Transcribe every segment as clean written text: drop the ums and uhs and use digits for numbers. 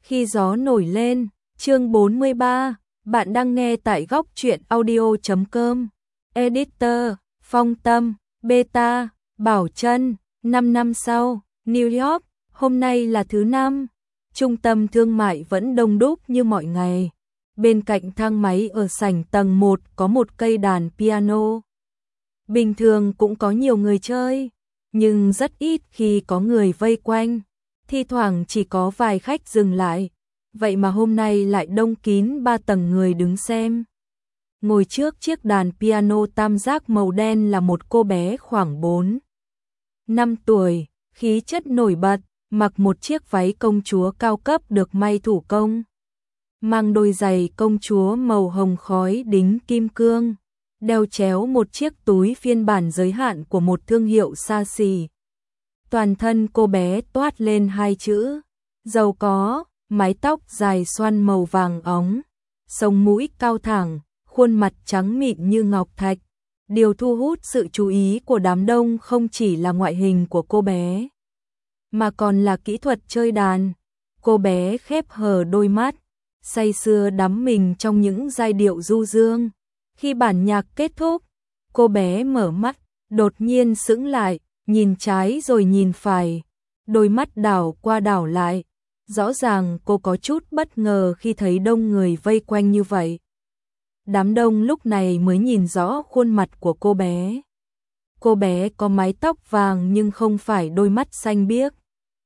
Khi gió nổi lên, chương 43, bạn đang nghe tại góc truyện audio.com. Editor, Phong Tâm, Beta, Bảo Trân. 5 năm sau, New York, hôm nay là thứ năm. Trung tâm thương mại vẫn đông đúc như mọi ngày. Bên cạnh thang máy ở sảnh tầng 1 có một cây đàn piano. Bình thường cũng có nhiều người chơi, nhưng rất ít khi có người vây quanh. Thi thoảng chỉ có vài khách dừng lại, vậy mà hôm nay lại đông kín 3 tầng người đứng xem. Ngồi trước chiếc đàn piano tam giác màu đen là một cô bé khoảng 4, 5 tuổi, khí chất nổi bật, mặc một chiếc váy công chúa cao cấp được may thủ công. Mang đôi giày công chúa màu hồng khói đính kim cương, đeo chéo một chiếc túi phiên bản giới hạn của một thương hiệu xa xỉ. Toàn thân cô bé toát lên 2 chữ giàu có, mái tóc dài xoăn màu vàng óng, sống mũi cao thẳng, khuôn mặt trắng mịn như ngọc thạch. Điều thu hút sự chú ý của đám đông không chỉ là ngoại hình của cô bé, mà còn là kỹ thuật chơi đàn. Cô bé khép hờ đôi mắt, say sưa đắm mình trong những giai điệu du dương. Khi bản nhạc kết thúc, cô bé mở mắt, đột nhiên sững lại, nhìn trái rồi nhìn phải, đôi mắt đảo qua đảo lại. Rõ ràng cô có chút bất ngờ khi thấy đông người vây quanh như vậy. Đám đông lúc này mới nhìn rõ khuôn mặt của cô bé. Cô bé có mái tóc vàng nhưng không phải đôi mắt xanh biếc,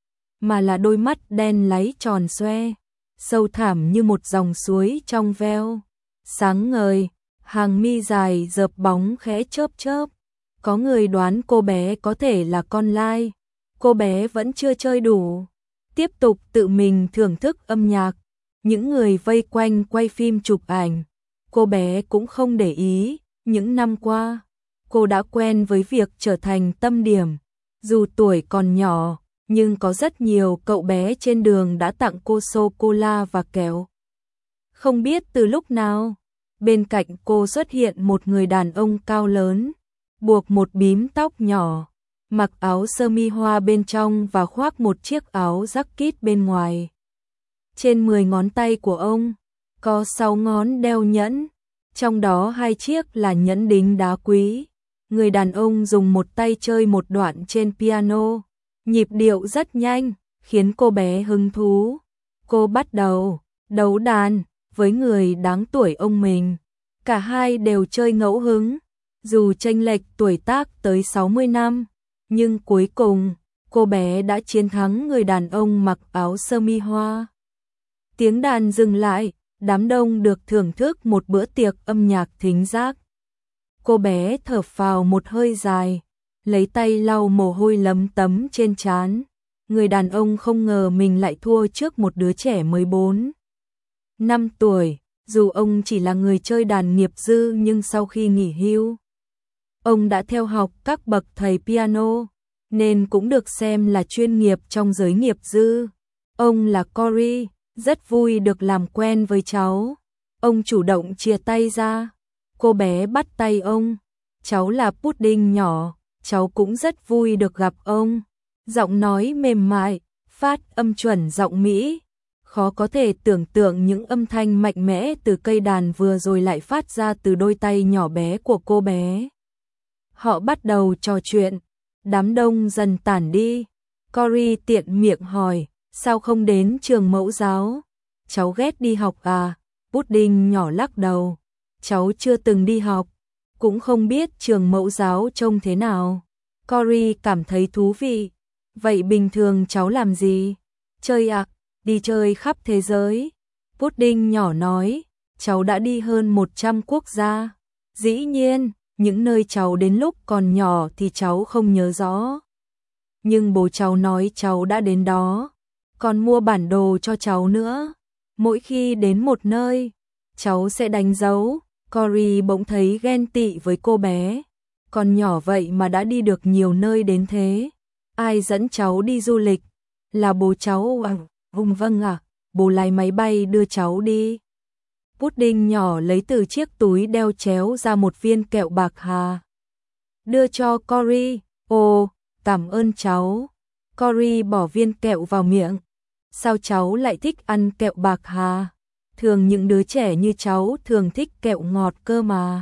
mà là đôi mắt đen láy tròn xoe, sâu thẳm như một dòng suối trong veo, sáng ngời, hàng mi dài dợp bóng khẽ chớp chớp. Có người đoán cô bé có thể là con lai. Cô bé vẫn chưa chơi đủ, tiếp tục tự mình thưởng thức âm nhạc. Những người vây quanh quay phim chụp ảnh. Cô bé cũng không để ý, những năm qua, cô đã quen với việc trở thành tâm điểm. Dù tuổi còn nhỏ, nhưng có rất nhiều cậu bé trên đường đã tặng cô sô-cô-la và kẹo. Không biết từ lúc nào, bên cạnh cô xuất hiện một người đàn ông cao lớn, buộc một bím tóc nhỏ, mặc áo sơ mi hoa bên trong và khoác một chiếc áo jacket bên ngoài. Trên 10 ngón tay của ông, có 6 ngón đeo nhẫn, trong đó 2 chiếc là nhẫn đính đá quý. Người đàn ông dùng một tay chơi một đoạn trên piano, nhịp điệu rất nhanh, khiến cô bé hứng thú. Cô bắt đầu đấu đàn với người đáng tuổi ông mình. Cả hai đều chơi ngẫu hứng, dù chênh lệch tuổi tác tới 60 năm, nhưng cuối cùng, cô bé đã chiến thắng người đàn ông mặc áo sơ mi hoa. Tiếng đàn dừng lại, đám đông được thưởng thức một bữa tiệc âm nhạc thính giác. Cô bé thở phào một hơi dài, lấy tay lau mồ hôi lấm tấm trên trán. Người đàn ông không ngờ mình lại thua trước một đứa trẻ mới 4, 5 tuổi. Dù ông chỉ là người chơi đàn nghiệp dư nhưng sau khi nghỉ hưu, ông đã theo học các bậc thầy piano, nên cũng được xem là chuyên nghiệp trong giới nghiệp dư. Ông là Cory, rất vui được làm quen với cháu. Ông chủ động chìa tay ra, cô bé bắt tay ông. Cháu là Pudding nhỏ, cháu cũng rất vui được gặp ông. Giọng nói mềm mại, phát âm chuẩn giọng Mỹ. Khó có thể tưởng tượng những âm thanh mạnh mẽ từ cây đàn vừa rồi lại phát ra từ đôi tay nhỏ bé của cô bé. Họ bắt đầu trò chuyện, đám đông dần tản đi. Cory tiện miệng hỏi, sao không đến trường mẫu giáo? Cháu ghét đi học à? Pudding nhỏ lắc đầu, cháu chưa từng đi học, cũng không biết trường mẫu giáo trông thế nào. Cory cảm thấy thú vị, vậy bình thường cháu làm gì? Chơi à? Đi chơi khắp thế giới. Pudding nhỏ nói, cháu đã đi hơn 100 quốc gia. Dĩ nhiên, những nơi cháu đến lúc còn nhỏ thì cháu không nhớ rõ. Nhưng bố cháu nói cháu đã đến đó, còn mua bản đồ cho cháu nữa. Mỗi khi đến một nơi, cháu sẽ đánh dấu. Cory bỗng thấy ghen tị với cô bé. Còn nhỏ vậy mà đã đi được nhiều nơi đến thế. Ai dẫn cháu đi du lịch? Là bố cháu à? Vâng à, bố lái máy bay đưa cháu đi. Pudding nhỏ lấy từ chiếc túi đeo chéo ra một viên kẹo bạc hà, đưa cho Cory. Ồ, cảm ơn cháu. Cory bỏ viên kẹo vào miệng. sao cháu lại thích ăn kẹo bạc hà? Thường những đứa trẻ như cháu thường thích kẹo ngọt cơ mà.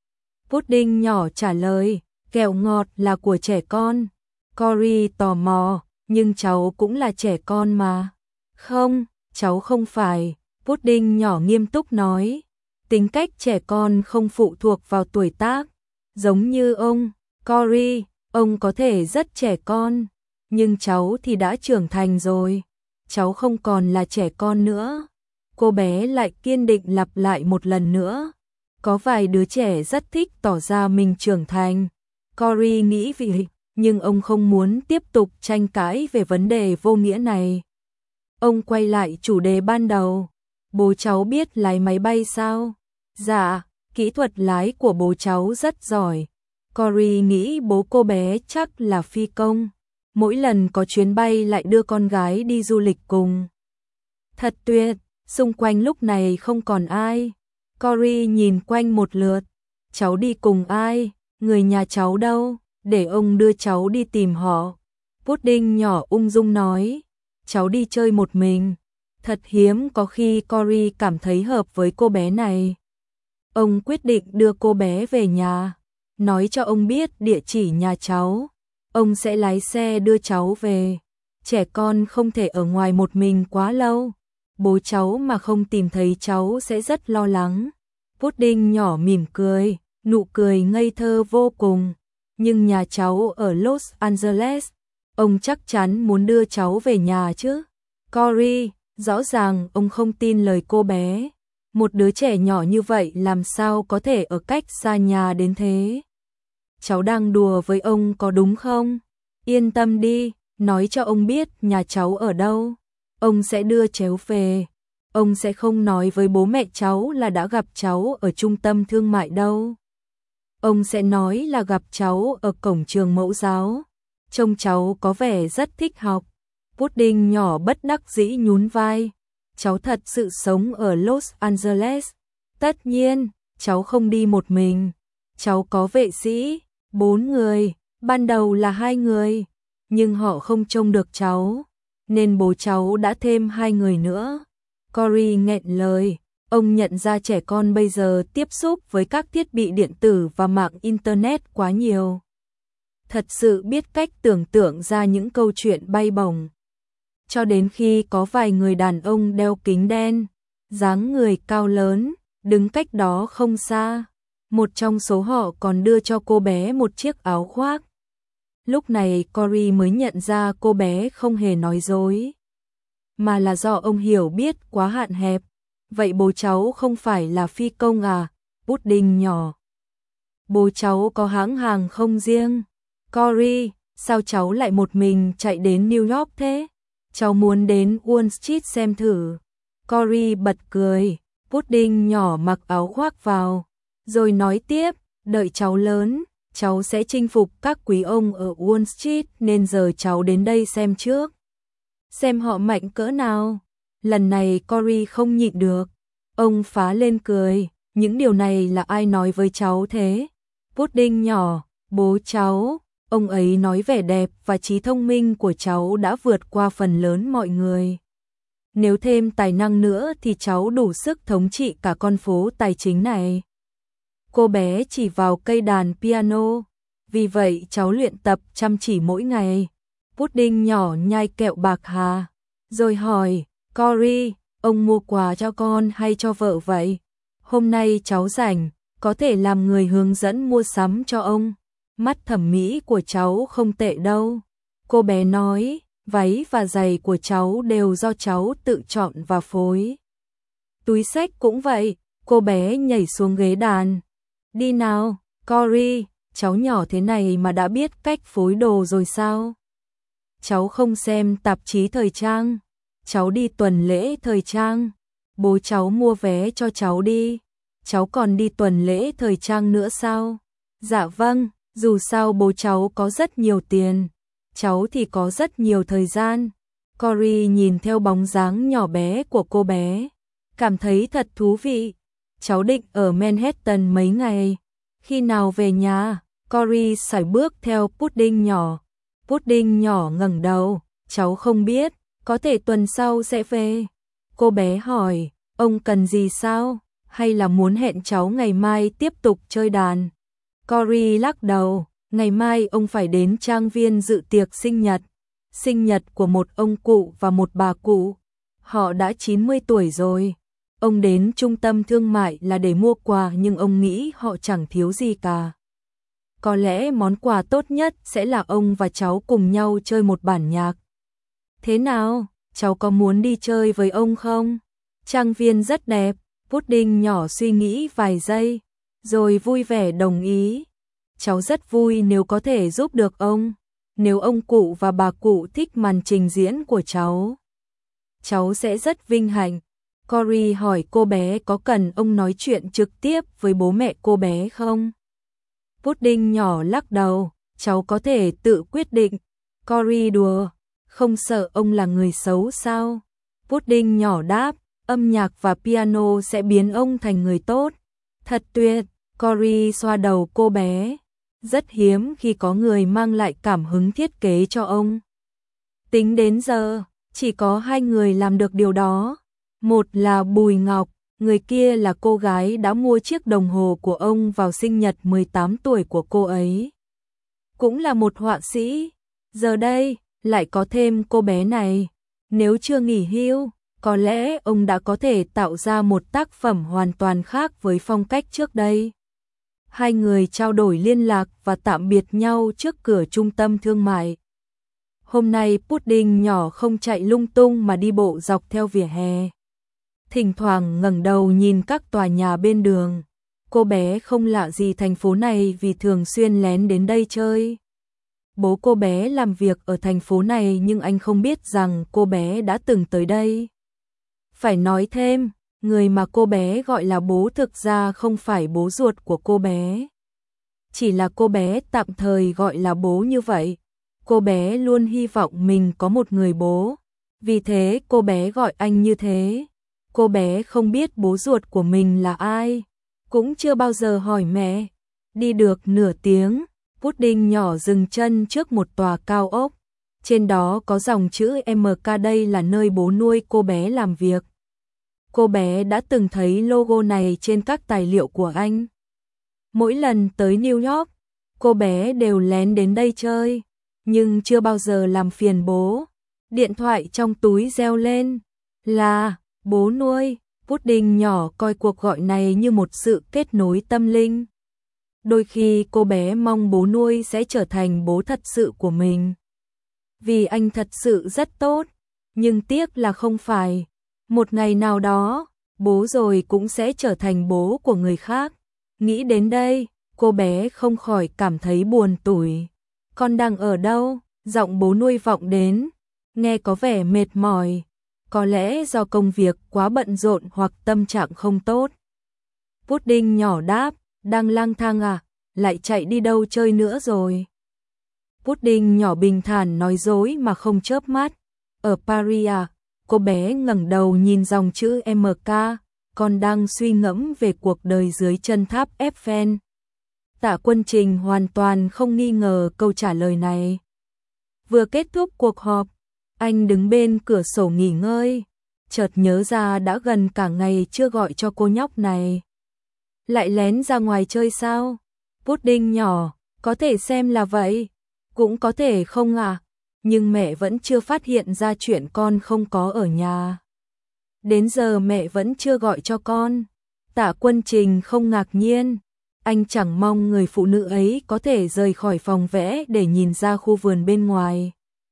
Pudding nhỏ trả lời, kẹo ngọt là của trẻ con. Cory tò mò, nhưng cháu cũng là trẻ con mà. Không, cháu không phải, Pudding nhỏ nghiêm túc nói. Tính cách trẻ con không phụ thuộc vào tuổi tác. Giống như ông, Cory, ông có thể rất trẻ con, nhưng cháu thì đã trưởng thành rồi. Cháu không còn là trẻ con nữa. Cô bé lại kiên định lặp lại một lần nữa. Có vài đứa trẻ rất thích tỏ ra mình trưởng thành. Cory nghĩ vậy, nhưng ông không muốn tiếp tục tranh cãi về vấn đề vô nghĩa này. Ông quay lại chủ đề ban đầu. Bố cháu biết lái máy bay sao? Dạ, kỹ thuật lái của bố cháu rất giỏi. Cory nghĩ bố cô bé chắc là phi công. Mỗi lần có chuyến bay lại đưa con gái đi du lịch cùng. Thật tuyệt, xung quanh lúc này không còn ai. Cory nhìn quanh một lượt. Cháu đi cùng ai? Người nhà cháu đâu? Để ông đưa cháu đi tìm họ. Pudding nhỏ ung dung nói. Cháu đi chơi một mình. Thật hiếm có khi Cory cảm thấy hợp với cô bé này. Ông quyết định đưa cô bé về nhà. Nói cho ông biết địa chỉ nhà cháu. Ông sẽ lái xe đưa cháu về. Trẻ con không thể ở ngoài một mình quá lâu. Bố cháu mà không tìm thấy cháu sẽ rất lo lắng. Pudding nhỏ mỉm cười, nụ cười ngây thơ vô cùng. Nhưng nhà cháu ở Los Angeles, ông chắc chắn muốn đưa cháu về nhà chứ. Cory, rõ ràng ông không tin lời cô bé. Một đứa trẻ nhỏ như vậy làm sao có thể ở cách xa nhà đến thế? Cháu đang đùa với ông có đúng không? Yên tâm đi, nói cho ông biết nhà cháu ở đâu. Ông sẽ đưa cháu về. Ông sẽ không nói với bố mẹ cháu là đã gặp cháu ở trung tâm thương mại đâu. Ông sẽ nói là gặp cháu ở cổng trường mẫu giáo. Trông cháu có vẻ rất thích học. Pudding nhỏ bất đắc dĩ nhún vai. Cháu thật sự sống ở Los Angeles. Tất nhiên, cháu không đi một mình. Cháu có vệ sĩ, 4 người, ban đầu là 2 người, nhưng họ không trông được cháu, nên bố cháu đã thêm 2 người nữa. Cory nghẹn lời, ông nhận ra trẻ con bây giờ tiếp xúc với các thiết bị điện tử và mạng Internet quá nhiều. Thật sự biết cách tưởng tượng ra những câu chuyện bay bổng. Cho đến khi có vài người đàn ông đeo kính đen, dáng người cao lớn, đứng cách đó không xa. Một trong số họ còn đưa cho cô bé một chiếc áo khoác. Lúc này Cory mới nhận ra cô bé không hề nói dối, mà là do ông hiểu biết quá hạn hẹp. Vậy bố cháu không phải là phi công à? Pudding nhỏ. Bố cháu có hãng hàng không riêng. Cory, sao cháu lại một mình chạy đến New York thế? Cháu muốn đến Wall Street xem thử. Cory bật cười. Pudding nhỏ mặc áo khoác vào, rồi nói tiếp, đợi cháu lớn, cháu sẽ chinh phục các quý ông ở Wall Street, nên giờ cháu đến đây xem trước. Xem họ mạnh cỡ nào. Lần này Cory không nhịn được. Ông phá lên cười, những điều này là ai nói với cháu thế? Pudding nhỏ, bố cháu. Ông ấy nói vẻ đẹp và trí thông minh của cháu đã vượt qua phần lớn mọi người. Nếu thêm tài năng nữa thì cháu đủ sức thống trị cả con phố tài chính này. Cô bé chỉ vào cây đàn piano. Vì vậy cháu luyện tập chăm chỉ mỗi ngày. Pudding nhỏ nhai kẹo bạc hà, rồi hỏi, Cory, ông mua quà cho con hay cho vợ vậy? Hôm nay cháu rảnh, có thể làm người hướng dẫn mua sắm cho ông. Mắt thẩm mỹ của cháu không tệ đâu. Cô bé nói, váy và giày của cháu đều do cháu tự chọn và phối. Túi xách cũng vậy. Cô bé nhảy xuống ghế đàn. Đi nào, Cory, cháu nhỏ thế này mà đã biết cách phối đồ rồi sao? Cháu không xem tạp chí thời trang. Cháu đi tuần lễ thời trang. Bố cháu mua vé cho cháu đi. Cháu còn đi tuần lễ thời trang nữa sao? Dạ vâng, dù sao bố cháu có rất nhiều tiền. Cháu thì có rất nhiều thời gian. Cory nhìn theo bóng dáng nhỏ bé của cô bé, cảm thấy thật thú vị. Cháu định ở Manhattan mấy ngày. Khi nào về nhà? Cory sải bước theo Pudding nhỏ. Pudding nhỏ ngẩng đầu. Cháu không biết. Có thể tuần sau sẽ về. Cô bé hỏi, ông cần gì sao? Hay là muốn hẹn cháu ngày mai tiếp tục chơi đàn? Cory lắc đầu, ngày mai ông phải đến trang viên dự tiệc sinh nhật của một ông cụ và một bà cụ. Họ đã 90 tuổi rồi. Ông đến trung tâm thương mại là để mua quà nhưng ông nghĩ họ chẳng thiếu gì cả. Có lẽ món quà tốt nhất sẽ là ông và cháu cùng nhau chơi một bản nhạc. Thế nào, cháu có muốn đi chơi với ông không? Trang viên rất đẹp. Pudding nhỏ suy nghĩ vài giây, rồi vui vẻ đồng ý. Cháu rất vui nếu có thể giúp được ông. Nếu ông cụ và bà cụ thích màn trình diễn của cháu sẽ rất vinh hạnh. Cory hỏi cô bé có cần ông nói chuyện trực tiếp với bố mẹ cô bé không? Pudding nhỏ lắc đầu, cháu có thể tự quyết định. Cory đùa, không sợ ông là người xấu sao? Pudding nhỏ đáp, âm nhạc và piano sẽ biến ông thành người tốt. Thật tuyệt, Cory xoa đầu cô bé. Rất hiếm khi có người mang lại cảm hứng thiết kế cho ông. Tính đến giờ, chỉ có 2 người làm được điều đó. Một là Bùi Ngọc, người kia là cô gái đã mua chiếc đồng hồ của ông vào sinh nhật 18 tuổi của cô ấy. Cũng là một họa sĩ. Giờ đây, lại có thêm cô bé này. Nếu chưa nghỉ hưu, có lẽ ông đã có thể tạo ra một tác phẩm hoàn toàn khác với phong cách trước đây. 2 người trao đổi liên lạc và tạm biệt nhau trước cửa trung tâm thương mại. Hôm nay Pudding nhỏ không chạy lung tung mà đi bộ dọc theo vỉa hè. Thỉnh thoảng ngẩng đầu nhìn các tòa nhà bên đường. Cô bé không lạ gì thành phố này vì thường xuyên lén đến đây chơi. Bố cô bé làm việc ở thành phố này nhưng anh không biết rằng cô bé đã từng tới đây. Phải nói thêm, người mà cô bé gọi là bố thực ra không phải bố ruột của cô bé. Chỉ là cô bé tạm thời gọi là bố như vậy. Cô bé luôn hy vọng mình có một người bố. Vì thế cô bé gọi anh như thế. Cô bé không biết bố ruột của mình là ai. Cũng chưa bao giờ hỏi mẹ. Đi được nửa tiếng, Pudding nhỏ dừng chân trước một tòa cao ốc. Trên đó có dòng chữ MK, đây là nơi bố nuôi cô bé làm việc. Cô bé đã từng thấy logo này trên các tài liệu của anh. Mỗi lần tới New York, cô bé đều lén đến đây chơi, nhưng chưa bao giờ làm phiền bố. Điện thoại trong túi reo lên, là bố nuôi. Pudding nhỏ coi cuộc gọi này như một sự kết nối tâm linh. Đôi khi cô bé mong bố nuôi sẽ trở thành bố thật sự của mình. Vì anh thật sự rất tốt, nhưng tiếc là không phải. Một ngày nào đó, bố rồi cũng sẽ trở thành bố của người khác. Nghĩ đến đây, cô bé không khỏi cảm thấy buồn tủi. Con đang ở đâu? Giọng bố nuôi vọng đến, nghe có vẻ mệt mỏi. Có lẽ do công việc quá bận rộn hoặc tâm trạng không tốt. Pudding nhỏ đáp, đang lang thang à? Lại chạy đi đâu chơi nữa rồi? Pudding nhỏ bình thản nói dối mà không chớp mắt. Ở Paris à? Cô bé ngẩng đầu nhìn dòng chữ MK, con đang suy ngẫm về cuộc đời dưới chân tháp Eiffel. Tạ Quân Trình hoàn toàn không nghi ngờ câu trả lời này. Vừa kết thúc cuộc họp, anh đứng bên cửa sổ nghỉ ngơi, chợt nhớ ra đã gần cả ngày chưa gọi cho cô nhóc này. Lại lén ra ngoài chơi sao? Pudding nhỏ, có thể xem là vậy, cũng có thể không à, nhưng mẹ vẫn chưa phát hiện ra chuyện con không có ở nhà. Đến giờ mẹ vẫn chưa gọi cho con. Tạ Quân Trình không ngạc nhiên, anh chẳng mong người phụ nữ ấy có thể rời khỏi phòng vẽ để nhìn ra khu vườn bên ngoài.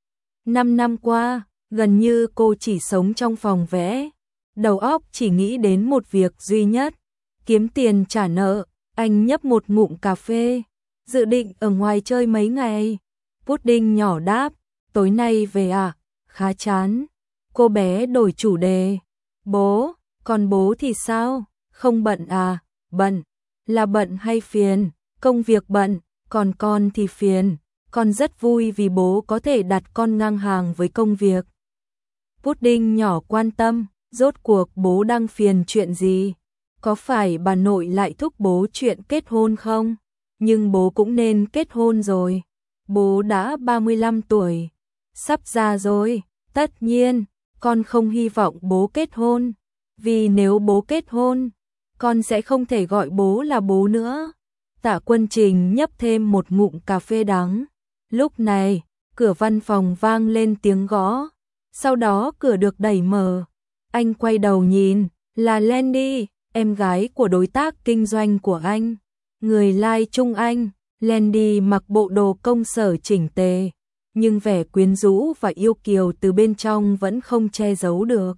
5 năm qua, gần như cô chỉ sống trong phòng vẽ, đầu óc chỉ nghĩ đến một việc duy nhất, kiếm tiền trả nợ. Anh nhấp một ngụm cà phê, dự định ở ngoài chơi mấy ngày. Pudding nhỏ đáp, tối nay về à? Khá chán. Cô bé đổi chủ đề. Bố, còn bố thì sao? Không bận à? Bận. Là bận hay phiền? Công việc bận, còn con thì phiền. Con rất vui vì bố có thể đặt con ngang hàng với công việc. Pudding nhỏ quan tâm, rốt cuộc bố đang phiền chuyện gì? Có phải bà nội lại thúc bố chuyện kết hôn không? Nhưng bố cũng nên kết hôn rồi. Bố đã 35 tuổi, sắp già rồi, Tất nhiên, con không hy vọng bố kết hôn, vì nếu bố kết hôn, con sẽ không thể gọi bố là bố nữa. Tạ Quân Trình nhấp thêm một ngụm cà phê đắng. Lúc này, cửa văn phòng vang lên tiếng gõ, sau đó cửa được đẩy mở. Anh quay đầu nhìn, là Landy, em gái của đối tác kinh doanh của anh. Người lai Trung Anh, Landy mặc bộ đồ công sở chỉnh tề, nhưng vẻ quyến rũ và yêu kiều từ bên trong vẫn không che giấu được.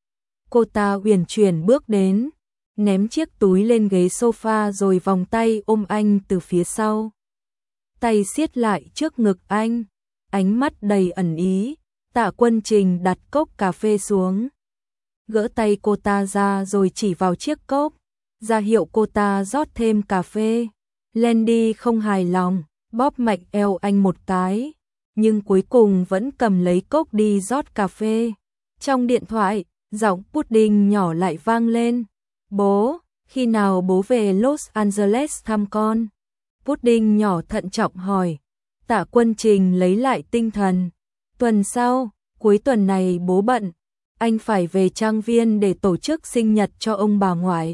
Cô ta uyển chuyển bước đến, ném chiếc túi lên ghế sofa rồi vòng tay ôm anh từ phía sau. Tay siết lại trước ngực anh, ánh mắt đầy ẩn ý. Tạ Quân Trình đặt cốc cà phê xuống, gỡ tay cô ta ra rồi chỉ vào chiếc cốc, ra hiệu cô ta rót thêm cà phê. Landy không hài lòng, bóp mạnh eo anh một cái, nhưng cuối cùng vẫn cầm lấy cốc đi rót cà phê. Trong điện thoại, giọng Pudding nhỏ lại vang lên. Bố, khi nào bố về Los Angeles thăm con? Pudding nhỏ thận trọng hỏi. Tạ Quân Trình lấy lại tinh thần. Tuần sau, cuối tuần này bố bận, anh phải về trang viên để tổ chức sinh nhật cho ông bà ngoại.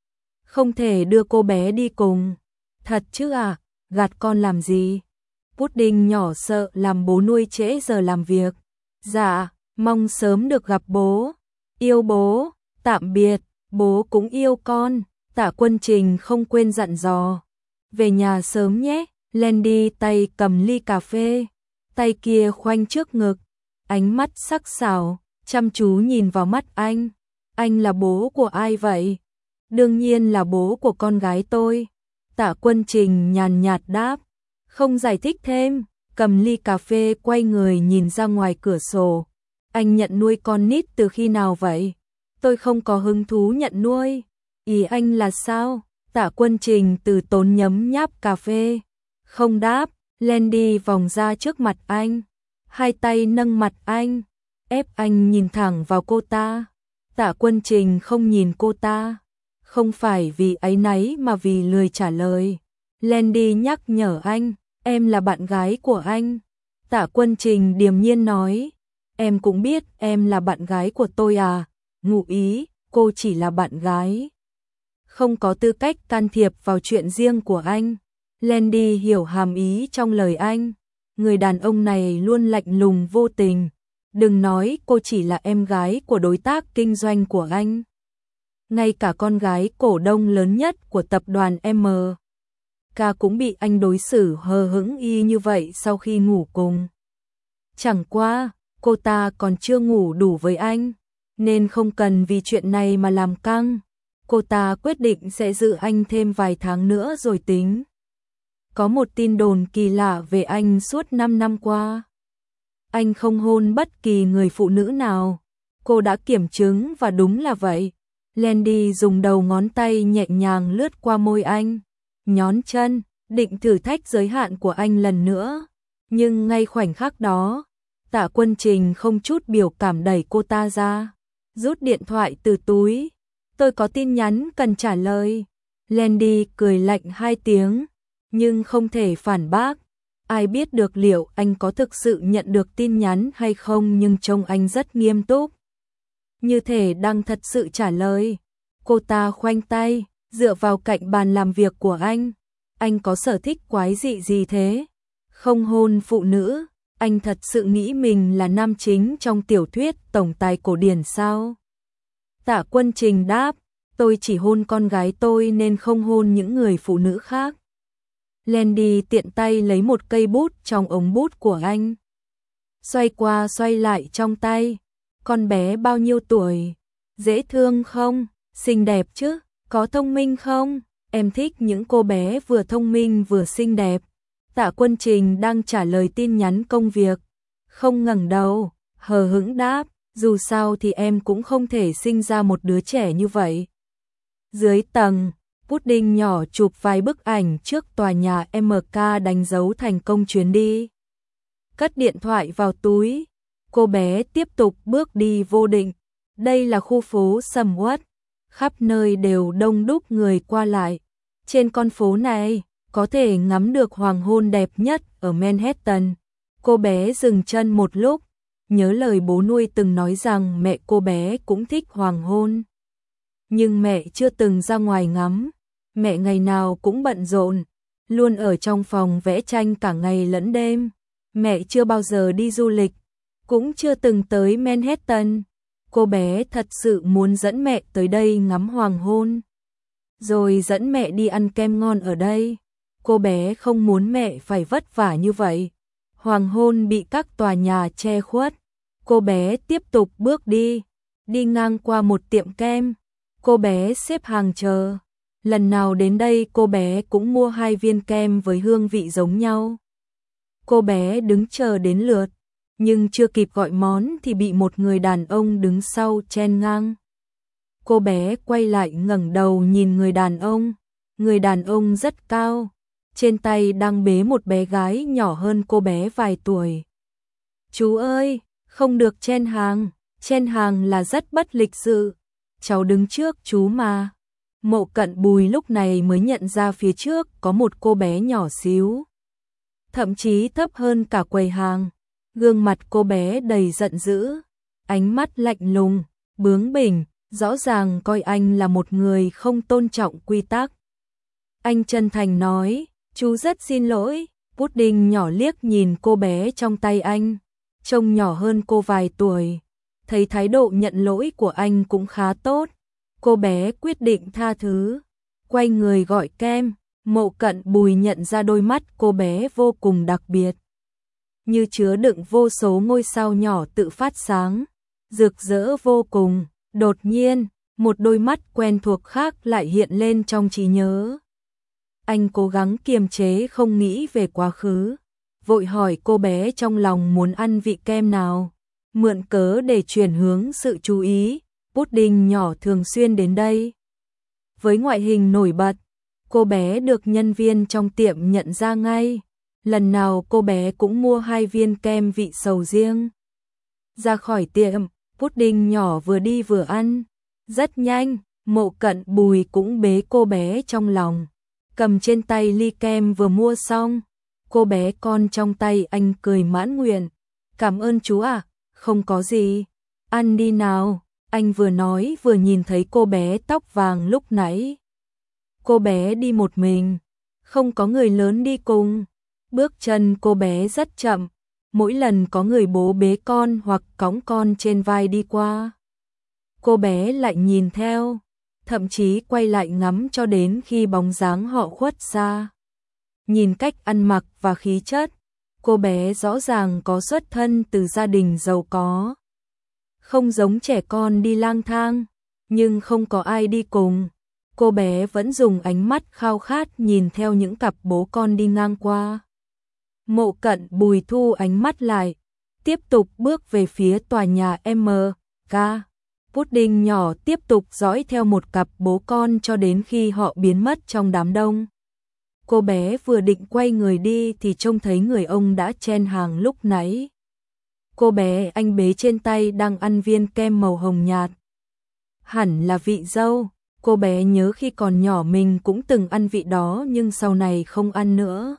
Không thể đưa cô bé đi cùng. Thật chứ à, gạt con làm gì? Pudding nhỏ sợ làm bố nuôi trễ giờ làm việc. Dạ, mong sớm được gặp bố. Yêu bố, tạm biệt, bố cũng yêu con. Tạ Quân Trình không quên dặn dò. Về nhà sớm nhé. Landy tay cầm ly cà phê, tay kia khoanh trước ngực, ánh mắt sắc sảo, chăm chú nhìn vào mắt anh. Anh là bố của ai vậy? Đương nhiên là bố của con gái tôi. Tạ Quân Trình nhàn nhạt đáp, không giải thích thêm, cầm ly cà phê quay người nhìn ra ngoài cửa sổ. Anh nhận nuôi con nít từ khi nào vậy? Tôi không có hứng thú nhận nuôi. Ý anh là sao? Tạ Quân Trình từ tốn nhấm nháp cà phê. Không đáp, Landy vòng ra trước mặt anh, hai tay nâng mặt anh, ép anh nhìn thẳng vào cô ta. Tạ Quân Trình không nhìn cô ta, không phải vì áy náy mà vì lười trả lời. Landy nhắc nhở anh, em là bạn gái của anh. Tạ Quân Trình điềm nhiên nói, em cũng biết em là bạn gái của tôi à, ngụ ý, cô chỉ là bạn gái, không có tư cách can thiệp vào chuyện riêng của anh. Landy hiểu hàm ý trong lời anh, người đàn ông này luôn lạnh lùng vô tình. Đừng nói cô chỉ là em gái của đối tác kinh doanh của anh. Ngay cả con gái cổ đông lớn nhất của tập đoàn MK cũng bị anh đối xử hờ hững y như vậy sau khi ngủ cùng. Chẳng qua, cô ta còn chưa ngủ đủ với anh, nên không cần vì chuyện này mà làm căng. Cô ta quyết định sẽ giữ anh thêm vài tháng nữa rồi tính. Có một tin đồn kỳ lạ về anh suốt 5 năm qua. Anh không hôn bất kỳ người phụ nữ nào. Cô đã kiểm chứng và đúng là vậy. Landy dùng đầu ngón tay nhẹ nhàng lướt qua môi anh, nhón chân, định thử thách giới hạn của anh lần nữa. Nhưng ngay khoảnh khắc đó, Tạ Quân Trình không chút biểu cảm đẩy cô ta ra, rút điện thoại từ túi. Tôi có tin nhắn cần trả lời. Landy cười lạnh 2 tiếng, nhưng không thể phản bác. Ai biết được liệu anh có thực sự nhận được tin nhắn hay không, nhưng trông anh rất nghiêm túc, như thể đang thật sự trả lời. Cô ta khoanh tay, dựa vào cạnh bàn làm việc của anh. Anh có sở thích quái dị gì thế? Không hôn phụ nữ, anh thật sự nghĩ mình là nam chính trong tiểu thuyết tổng tài cổ điển sao? Tạ Quân Trình đáp, tôi chỉ hôn con gái tôi nên không hôn những người phụ nữ khác. Landy tiện tay lấy một cây bút trong ống bút của anh, xoay qua xoay lại trong tay. Con bé bao nhiêu tuổi? Dễ thương không? Xinh đẹp chứ? Có thông minh không? Em thích những cô bé vừa thông minh vừa xinh đẹp. Tạ Quân Trình đang trả lời tin nhắn công việc, không ngẩng đầu, hờ hững đáp, dù sao thì em cũng không thể sinh ra một đứa trẻ như vậy. Dưới tầng, Pudding nhỏ chụp vài bức ảnh trước tòa nhà MK đánh dấu thành công chuyến đi. Cất điện thoại vào túi, cô bé tiếp tục bước đi vô định. Đây là khu phố sầm uất, khắp nơi đều đông đúc người qua lại. Trên con phố này, có thể ngắm được hoàng hôn đẹp nhất ở Manhattan. Cô bé dừng chân một lúc, nhớ lời bố nuôi từng nói rằng mẹ cô bé cũng thích hoàng hôn. Nhưng mẹ chưa từng ra ngoài ngắm, mẹ ngày nào cũng bận rộn, luôn ở trong phòng vẽ tranh cả ngày lẫn đêm. Mẹ chưa bao giờ đi du lịch, cũng chưa từng tới Manhattan. Cô bé thật sự muốn dẫn mẹ tới đây ngắm hoàng hôn, rồi dẫn mẹ đi ăn kem ngon ở đây. Cô bé không muốn mẹ phải vất vả như vậy. Hoàng hôn bị các tòa nhà che khuất. Cô bé tiếp tục bước đi, đi ngang qua một tiệm kem. Cô bé xếp hàng chờ. Lần nào đến đây cô bé cũng mua 2 viên kem với hương vị giống nhau. Cô bé đứng chờ đến lượt, nhưng chưa kịp gọi món thì bị một người đàn ông đứng sau chen ngang. Cô bé quay lại ngẩng đầu nhìn người đàn ông. Người đàn ông rất cao, trên tay đang bế một bé gái nhỏ hơn cô bé vài tuổi. Chú ơi, không được chen hàng là rất bất lịch sự. Cháu đứng trước chú mà. Mộ Cận Bùi lúc này mới nhận ra phía trước có một cô bé nhỏ xíu, thậm chí thấp hơn cả quầy hàng. Gương mặt cô bé đầy giận dữ, ánh mắt lạnh lùng, bướng bỉnh, rõ ràng coi anh là một người không tôn trọng quy tắc. Anh chân thành nói, chú rất xin lỗi. Pudding nhỏ liếc nhìn cô bé trong tay anh, trông nhỏ hơn cô vài tuổi. Thấy thái độ nhận lỗi của anh cũng khá tốt, cô bé quyết định tha thứ, quay người gọi kem. Mộ Cận Bùi nhận ra đôi mắt cô bé vô cùng đặc biệt, như chứa đựng vô số ngôi sao nhỏ tự phát sáng, rực rỡ vô cùng. Đột nhiên, một đôi mắt quen thuộc khác lại hiện lên trong trí nhớ. Anh cố gắng kiềm chế không nghĩ về quá khứ, vội hỏi cô bé trong lòng muốn ăn vị kem nào, mượn cớ để chuyển hướng sự chú ý. Pudding nhỏ thường xuyên đến đây. Với ngoại hình nổi bật, cô bé được nhân viên trong tiệm nhận ra ngay. Lần nào cô bé cũng mua 2 viên kem vị sầu riêng. Ra khỏi tiệm, Pudding nhỏ vừa đi vừa ăn. Rất nhanh, Mộ Cận Bùi cũng bế cô bé trong lòng, cầm trên tay ly kem vừa mua xong. Cô bé con trong tay anh cười mãn nguyện. Cảm ơn chú ạ, không có gì. Ăn đi nào. Anh vừa nói vừa nhìn thấy cô bé tóc vàng lúc nãy. Cô bé đi một mình, không có người lớn đi cùng. Bước chân cô bé rất chậm, mỗi lần có người bố bế con hoặc cõng con trên vai đi qua, cô bé lại nhìn theo, thậm chí quay lại ngắm cho đến khi bóng dáng họ khuất xa. Nhìn cách ăn mặc và khí chất, cô bé rõ ràng có xuất thân từ gia đình giàu có. Không giống trẻ con đi lang thang, nhưng không có ai đi cùng. Cô bé vẫn dùng ánh mắt khao khát nhìn theo những cặp bố con đi ngang qua. Mộ Cận Bùi thu ánh mắt lại, tiếp tục bước về phía tòa nhà MK. Pudding nhỏ tiếp tục dõi theo một cặp bố con cho đến khi họ biến mất trong đám đông. Cô bé vừa định quay người đi thì trông thấy người ông đã chen hàng lúc nãy. Cô bé anh bế trên tay đang ăn viên kem màu hồng nhạt. Hẳn là vị dâu. Cô bé nhớ khi còn nhỏ mình cũng từng ăn vị đó nhưng sau này không ăn nữa.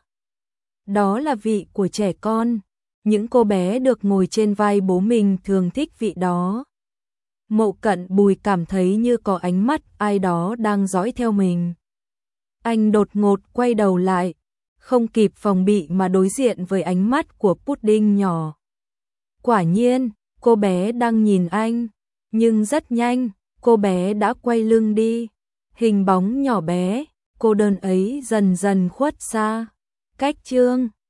Đó là vị của trẻ con. Những cô bé được ngồi trên vai bố mình thường thích vị đó. Mộ Cận Bùi cảm thấy như có ánh mắt ai đó đang dõi theo mình. Anh đột ngột quay đầu lại, không kịp phòng bị mà đối diện với ánh mắt của Pudding nhỏ. Quả nhiên, cô bé đang nhìn anh, nhưng rất nhanh, cô bé đã quay lưng đi. Hình bóng nhỏ bé, cô đơn ấy dần dần khuất xa. Cách chương